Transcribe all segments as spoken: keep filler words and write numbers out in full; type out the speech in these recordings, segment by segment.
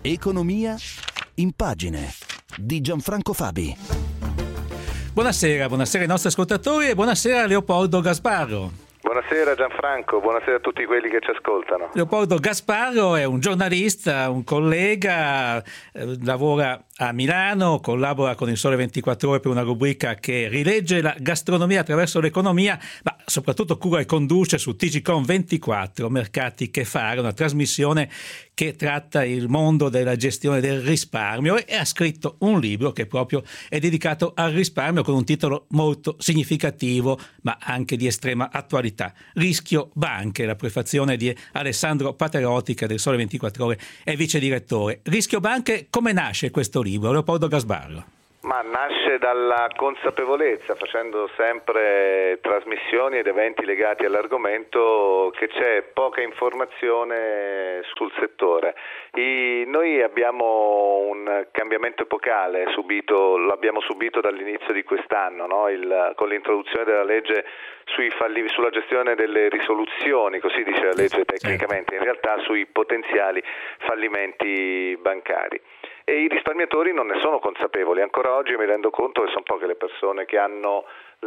Economia in pagine di Gianfranco Fabi. Buonasera, buonasera ai nostri ascoltatori e buonasera a Leopoldo Gasparro. Buonasera Gianfranco, buonasera a tutti quelli che ci ascoltano. Leopoldo Gasparro è un giornalista, un collega, eh, lavora a Milano, collabora con il Sole ventiquattro Ore per una rubrica che rilegge la gastronomia attraverso l'economia, ma soprattutto cura e conduce su T G Com ventiquattro Mercati che fare, una trasmissione che tratta il mondo della gestione del risparmio, e ha scritto un libro che proprio è dedicato al risparmio con un titolo molto significativo ma anche di estrema attualità: Rischio Banche. La prefazione di Alessandro Paterotti, che del Sole ventiquattro Ore è vice direttore. Rischio Banche, come nasce questo libro, Leopoldo Gasparro? Ma nasce dalla consapevolezza, facendo sempre trasmissioni ed eventi legati all'argomento, che c'è poca informazione sul settore. I, noi abbiamo un cambiamento epocale, subito, l'abbiamo subito dall'inizio di quest'anno, no? Il, con l'introduzione della legge sui falli, sulla gestione delle risoluzioni, così dice la legge tecnicamente, in realtà sui potenziali fallimenti bancari. E i risparmiatori non ne sono consapevoli. Ancora oggi mi rendo conto che sono poche le persone che hanno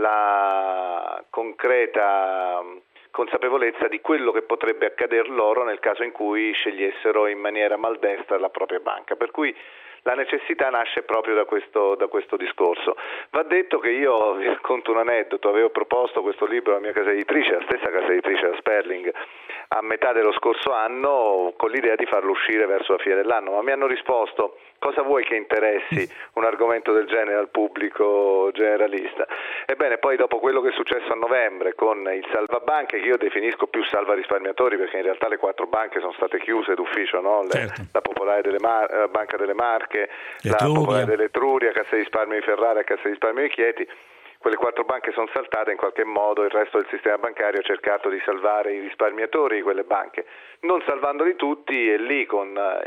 la concreta consapevolezza di quello che potrebbe accadere loro nel caso in cui scegliessero in maniera maldestra la propria banca. Per cui la necessità nasce proprio da questo, da questo discorso. Va detto che io, vi racconto un aneddoto, avevo proposto questo libro alla mia casa editrice, la stessa casa editrice, la Sperling, a metà dello scorso anno, con l'idea di farlo uscire verso la fine dell'anno, ma mi hanno risposto: cosa vuoi che interessi un argomento del genere al pubblico generalista? Ebbene, poi dopo quello che è successo a novembre con il salvabanche, che io definisco più salva risparmiatori, perché in realtà le quattro banche sono state chiuse d'ufficio, no? Le, certo. La Popolare delle Mar- Banca delle Marche, Etruria. La Popolare dell'Etruria, Cassa di risparmio di Ferrara e Cassa di risparmio di Chieti. Quelle quattro banche sono saltate, in qualche modo il resto del sistema bancario ha cercato di salvare i risparmiatori di quelle banche, non salvandoli tutti, e lì con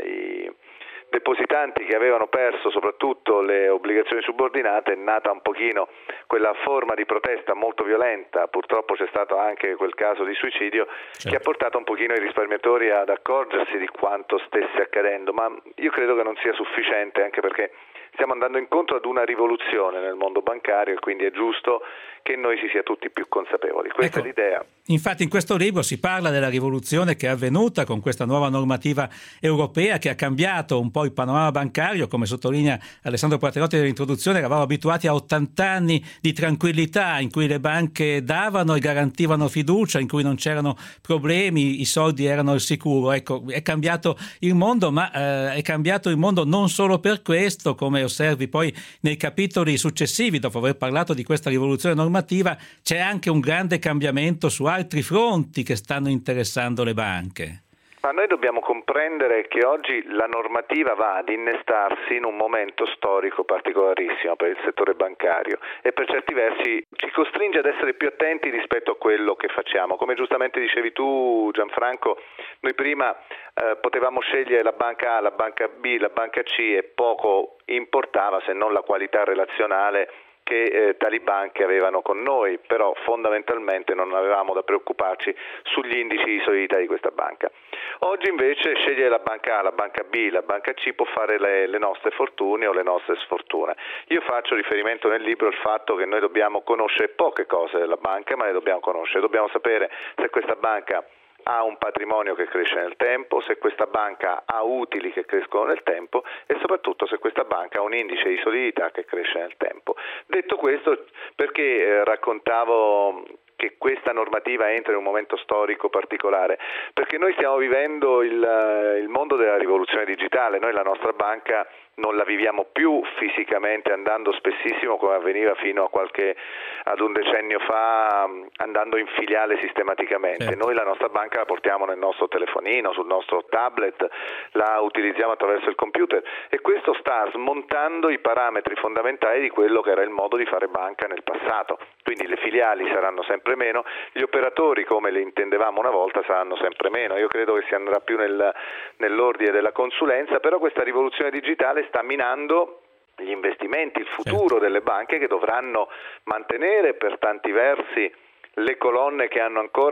i depositanti che avevano perso soprattutto le obbligazioni subordinate è nata un pochino quella forma di protesta molto violenta. Purtroppo c'è stato anche quel caso di suicidio, certo, che ha portato un pochino i risparmiatori ad accorgersi di quanto stesse accadendo, ma io credo che non sia sufficiente, anche perché stiamo andando incontro ad una rivoluzione nel mondo bancario e quindi è giusto che noi si sia tutti più consapevoli. Questa ecco, è l'idea. Infatti in questo libro si parla della rivoluzione che è avvenuta con questa nuova normativa europea che ha cambiato un po' il panorama bancario. Come sottolinea Alessandro Paterotti nell'introduzione, eravamo abituati a ottanta anni di tranquillità in cui le banche davano e garantivano fiducia, in cui non c'erano problemi, i soldi erano al sicuro. Ecco, è cambiato il mondo, ma eh, è cambiato il mondo non solo per questo, come osservi poi nei capitoli successivi. Dopo aver parlato di questa rivoluzione normativa, c'è anche un grande cambiamento su altri fronti che stanno interessando le banche. Ma noi dobbiamo comprendere che oggi la normativa va ad innestarsi in un momento storico particolarissimo per il settore bancario e per certi versi ci costringe ad essere più attenti rispetto a quello che facciamo. Come giustamente dicevi tu, Gianfranco, noi prima eh, potevamo scegliere la banca A, la banca B, la banca C e poco importava se non la qualità relazionale che eh, tali banche avevano con noi, però fondamentalmente non avevamo da preoccuparci sugli indici di solidità di questa banca. Oggi invece scegliere la banca A, la banca B, la banca C può fare le, le nostre fortune o le nostre sfortune. Io faccio riferimento nel libro al fatto che noi dobbiamo conoscere poche cose della banca, ma le dobbiamo conoscere. Dobbiamo sapere se questa banca ha un patrimonio che cresce nel tempo, se questa banca ha utili che crescono nel tempo e soprattutto se questa banca ha un indice di solidità che cresce nel tempo. Detto questo, perché eh, raccontavo che questa normativa entra in un momento storico particolare? Perché noi stiamo vivendo il, il mondo della rivoluzione digitale. Noi la nostra banca non la viviamo più fisicamente, andando spessissimo, come avveniva fino a qualche ad un decennio fa, andando in filiale sistematicamente. Certo. Noi la nostra banca la portiamo nel nostro telefonino, sul nostro tablet, la utilizziamo attraverso il computer e questo sta smontando i parametri fondamentali di quello che era il modo di fare banca nel passato. Quindi le filiali saranno sempre meno, gli operatori come li intendevamo una volta saranno sempre meno. Io credo che si andrà più nel, nell'ordine della consulenza, però questa rivoluzione digitale sta minando gli investimenti, il futuro certo. delle banche, che dovranno mantenere per tanti versi le colonne che hanno ancora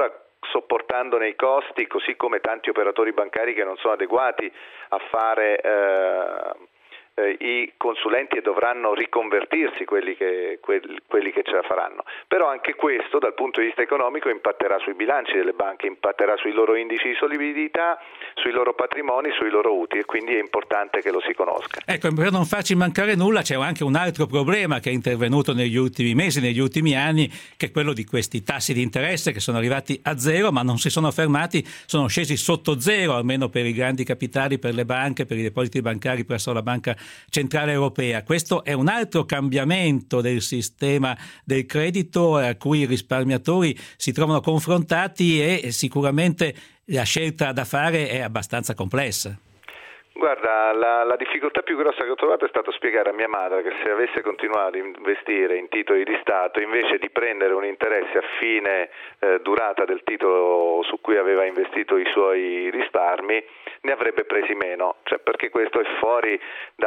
sopportandone i costi, così come tanti operatori bancari che non sono adeguati a fare eh, eh, i consulenti e dovranno riconvertirsi quelli che, quelli, quelli che ce la faranno. Però anche questo dal punto di vista economico impatterà sui bilanci delle banche, impatterà sui loro indici di solidità, sui loro patrimoni, sui loro utili, e quindi è importante che lo si conosca. Ecco, per non farci mancare nulla c'è anche un altro problema che è intervenuto negli ultimi mesi, negli ultimi anni, che è quello di questi tassi di interesse che sono arrivati a zero ma non si sono fermati, sono scesi sotto zero, almeno per i grandi capitali, per le banche, per i depositi bancari presso la Banca Centrale Europea. Questo è un altro cambiamento del sistema del credito a cui i risparmiatori si trovano confrontati e sicuramente la scelta da fare è abbastanza complessa. Guarda, la, la difficoltà più grossa che ho trovato è stato spiegare a mia madre che se avesse continuato a investire in titoli di Stato, invece di prendere un interesse a fine eh, durata del titolo su cui aveva investito i suoi risparmi, ne avrebbe presi meno, cioè perché questo è fuori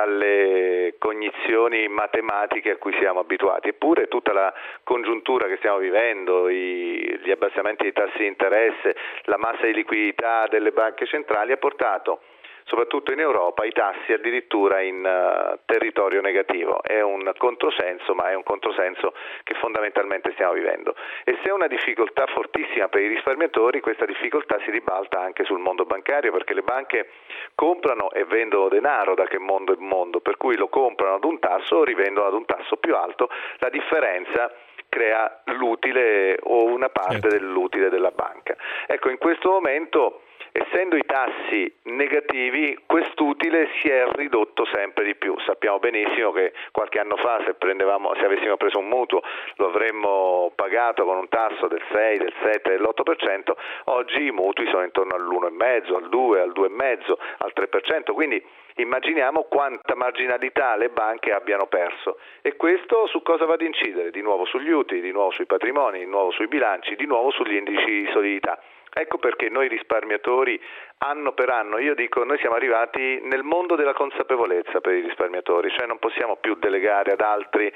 dalle cognizioni matematiche a cui siamo abituati. Eppure tutta la congiuntura che stiamo vivendo, i, gli abbassamenti dei tassi di interesse, la massa di liquidità delle banche centrali ha portato soprattutto in Europa, i tassi addirittura in uh, territorio negativo. È un controsenso, ma è un controsenso che fondamentalmente stiamo vivendo. E se è una difficoltà fortissima per i risparmiatori, questa difficoltà si ribalta anche sul mondo bancario, perché le banche comprano e vendono denaro da che mondo è mondo, per cui lo comprano ad un tasso o rivendono ad un tasso più alto. La differenza crea l'utile o una parte certo. dell'utile della banca. Ecco, in questo momento, essendo i tassi negativi, quest'utile si è ridotto sempre di più. Sappiamo benissimo che qualche anno fa, se prendevamo, se avessimo preso un mutuo, lo avremmo pagato con un tasso del sei, del sette, dell'otto per cento. Oggi i mutui sono intorno all'uno virgola cinque, al due, al due virgola cinque, al tre per cento. Quindi immaginiamo quanta marginalità le banche abbiano perso. E questo su cosa va ad incidere? Di nuovo sugli utili, di nuovo sui patrimoni, di nuovo sui bilanci, di nuovo sugli indici di solidità. Ecco perché noi risparmiatori, anno per anno, io dico, noi siamo arrivati nel mondo della consapevolezza per i risparmiatori, cioè non possiamo più delegare ad altri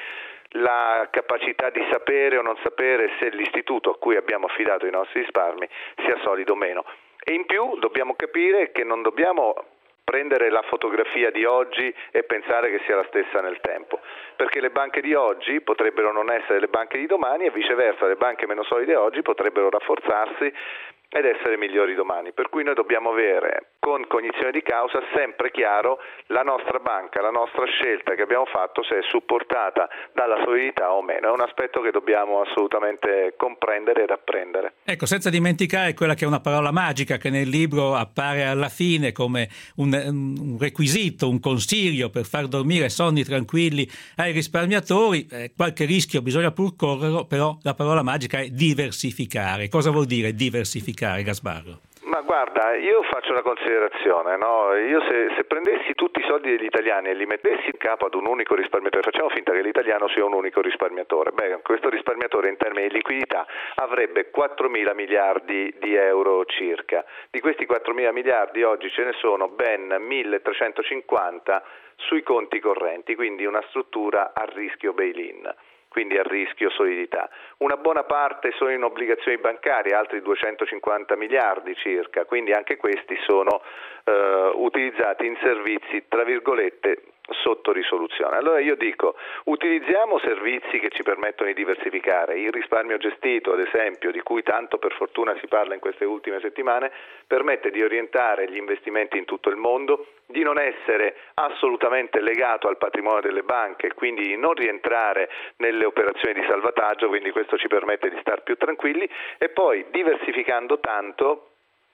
la capacità di sapere o non sapere se l'istituto a cui abbiamo affidato i nostri risparmi sia solido o meno. E in più dobbiamo capire che non dobbiamo prendere la fotografia di oggi e pensare che sia la stessa nel tempo, perché le banche di oggi potrebbero non essere le banche di domani e viceversa, le banche meno solide oggi potrebbero rafforzarsi ed essere migliori domani, per cui noi dobbiamo avere con cognizione di causa sempre chiaro la nostra banca, la nostra scelta che abbiamo fatto, se è supportata dalla solidità o meno. È un aspetto che dobbiamo assolutamente comprendere ed apprendere. Ecco, senza dimenticare quella che è una parola magica che nel libro appare alla fine come un, un requisito, un consiglio per far dormire sonni tranquilli ai risparmiatori. Eh, qualche rischio bisogna pur correrlo, però la parola magica è diversificare. Cosa vuol dire diversificare? Gasbarro. Ma guarda, io faccio una considerazione, no? Io se, se prendessi tutti i soldi degli italiani e li mettessi in capo ad un unico risparmiatore, facciamo finta che l'italiano sia un unico risparmiatore, beh, questo risparmiatore in termini di liquidità avrebbe quattromila miliardi di euro circa. Di questi quattromila miliardi oggi ce ne sono ben milletrecentocinquanta sui conti correnti, quindi una struttura a rischio bail-in, quindi a rischio solidità. Una buona parte sono in obbligazioni bancarie, altri duecentocinquanta miliardi circa, quindi anche questi sono eh, utilizzati in servizi, tra virgolette, sotto risoluzione. Allora io dico, utilizziamo servizi che ci permettono di diversificare. Il risparmio gestito, ad esempio, di cui tanto per fortuna si parla in queste ultime settimane, permette di orientare gli investimenti in tutto il mondo, di non essere assolutamente legato al patrimonio delle banche, quindi di non rientrare nelle operazioni di salvataggio, quindi questo ci permette di star più tranquilli, e poi diversificando tanto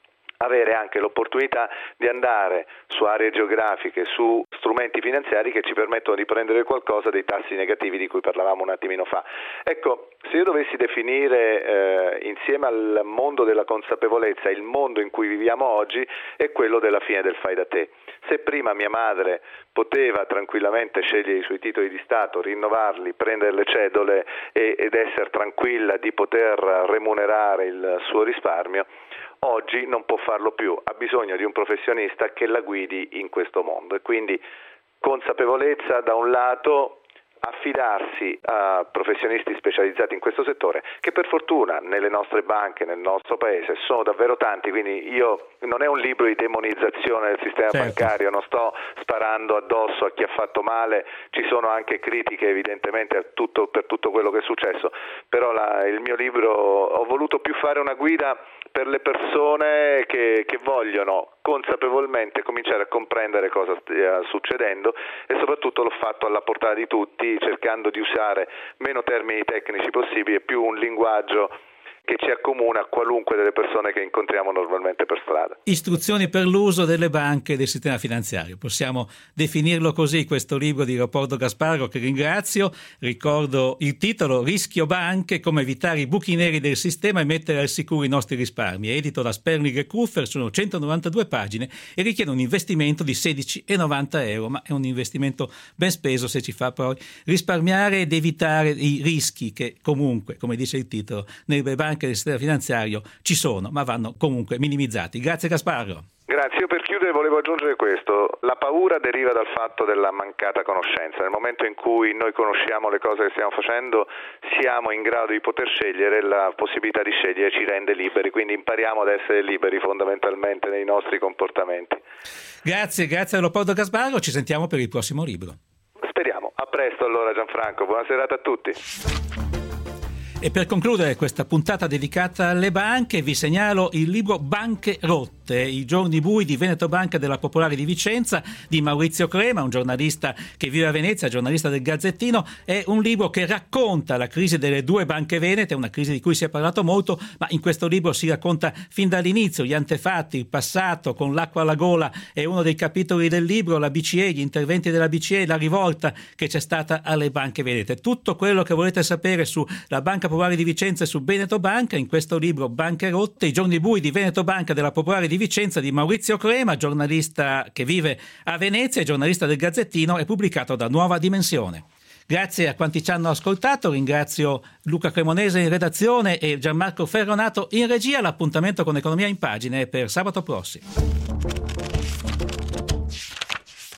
avere anche l'opportunità di andare su aree geografiche, su strumenti finanziari che ci permettono di prendere qualcosa dei tassi negativi di cui parlavamo un attimino fa. Ecco, se io dovessi definire eh, insieme al mondo della consapevolezza il mondo in cui viviamo oggi, è quello della fine del fai da te. Se prima mia madre poteva tranquillamente scegliere i suoi titoli di Stato, rinnovarli, prendere le cedole e, ed essere tranquilla di poter remunerare il suo risparmio, oggi non può farlo più, ha bisogno di un professionista che la guidi in questo mondo. E quindi consapevolezza da un lato, affidarsi a professionisti specializzati in questo settore, che per fortuna nelle nostre banche, nel nostro paese sono davvero tanti, quindi io non è un libro di demonizzazione del sistema certo. bancario, non sto sparando addosso a chi ha fatto male, ci sono anche critiche evidentemente a tutto, per tutto quello che è successo, però la, il mio libro ho voluto più fare una guida per le persone che, che vogliono consapevolmente cominciare a comprendere cosa stia succedendo, e soprattutto l'ho fatto alla portata di tutti, cercando di usare meno termini tecnici possibili e più un linguaggio che ci accomuna a qualunque delle persone che incontriamo normalmente per strada. Istruzioni per l'uso delle banche e del sistema finanziario. Possiamo definirlo così, questo libro di Leopoldo Gasparro, che ringrazio. Ricordo il titolo: Rischio banche, come evitare i buchi neri del sistema e mettere al sicuro i nostri risparmi. È edito da Sperling e Kuffer, sono centonovantadue pagine e richiede un investimento di sedici virgola novanta euro, ma è un investimento ben speso se ci fa poi risparmiare ed evitare i rischi che comunque, come dice il titolo, nelle banche del sistema finanziario ci sono, ma vanno comunque minimizzati. Grazie Gasparro. Grazie, io per chiudere volevo aggiungere questo: la paura deriva dal fatto della mancata conoscenza. Nel momento in cui noi conosciamo le cose che stiamo facendo, siamo in grado di poter scegliere, la possibilità di scegliere ci rende liberi, quindi impariamo ad essere liberi fondamentalmente nei nostri comportamenti. Grazie, grazie a Leopoldo Gasparro, ci sentiamo per il prossimo libro. Speriamo, a presto allora Gianfranco, buona serata a tutti. E per concludere questa puntata dedicata alle banche vi segnalo il libro Banche rotte, i giorni bui di Veneto Banca della Popolare di Vicenza di Maurizio Crema, un giornalista che vive a Venezia, giornalista del Gazzettino. È un libro che racconta la crisi delle due banche venete, una crisi di cui si è parlato molto, ma in questo libro si racconta fin dall'inizio gli antefatti, il passato. Con l'acqua alla gola è uno dei capitoli del libro, la B C E, gli interventi della B C E, la rivolta che c'è stata alle banche venete. Tutto quello che volete sapere sulla Banca Popolare di Vicenza e su Veneto Banca in questo libro Banche rotte, i giorni bui di Veneto Banca della Popolare di Vicenza di Maurizio Crema, giornalista che vive a Venezia e giornalista del Gazzettino, è pubblicato da Nuova Dimensione. Grazie a quanti ci hanno ascoltato, ringrazio Luca Cremonese in redazione e Gianmarco Ferronato in regia. L'appuntamento con Economia in Pagine è per sabato prossimo.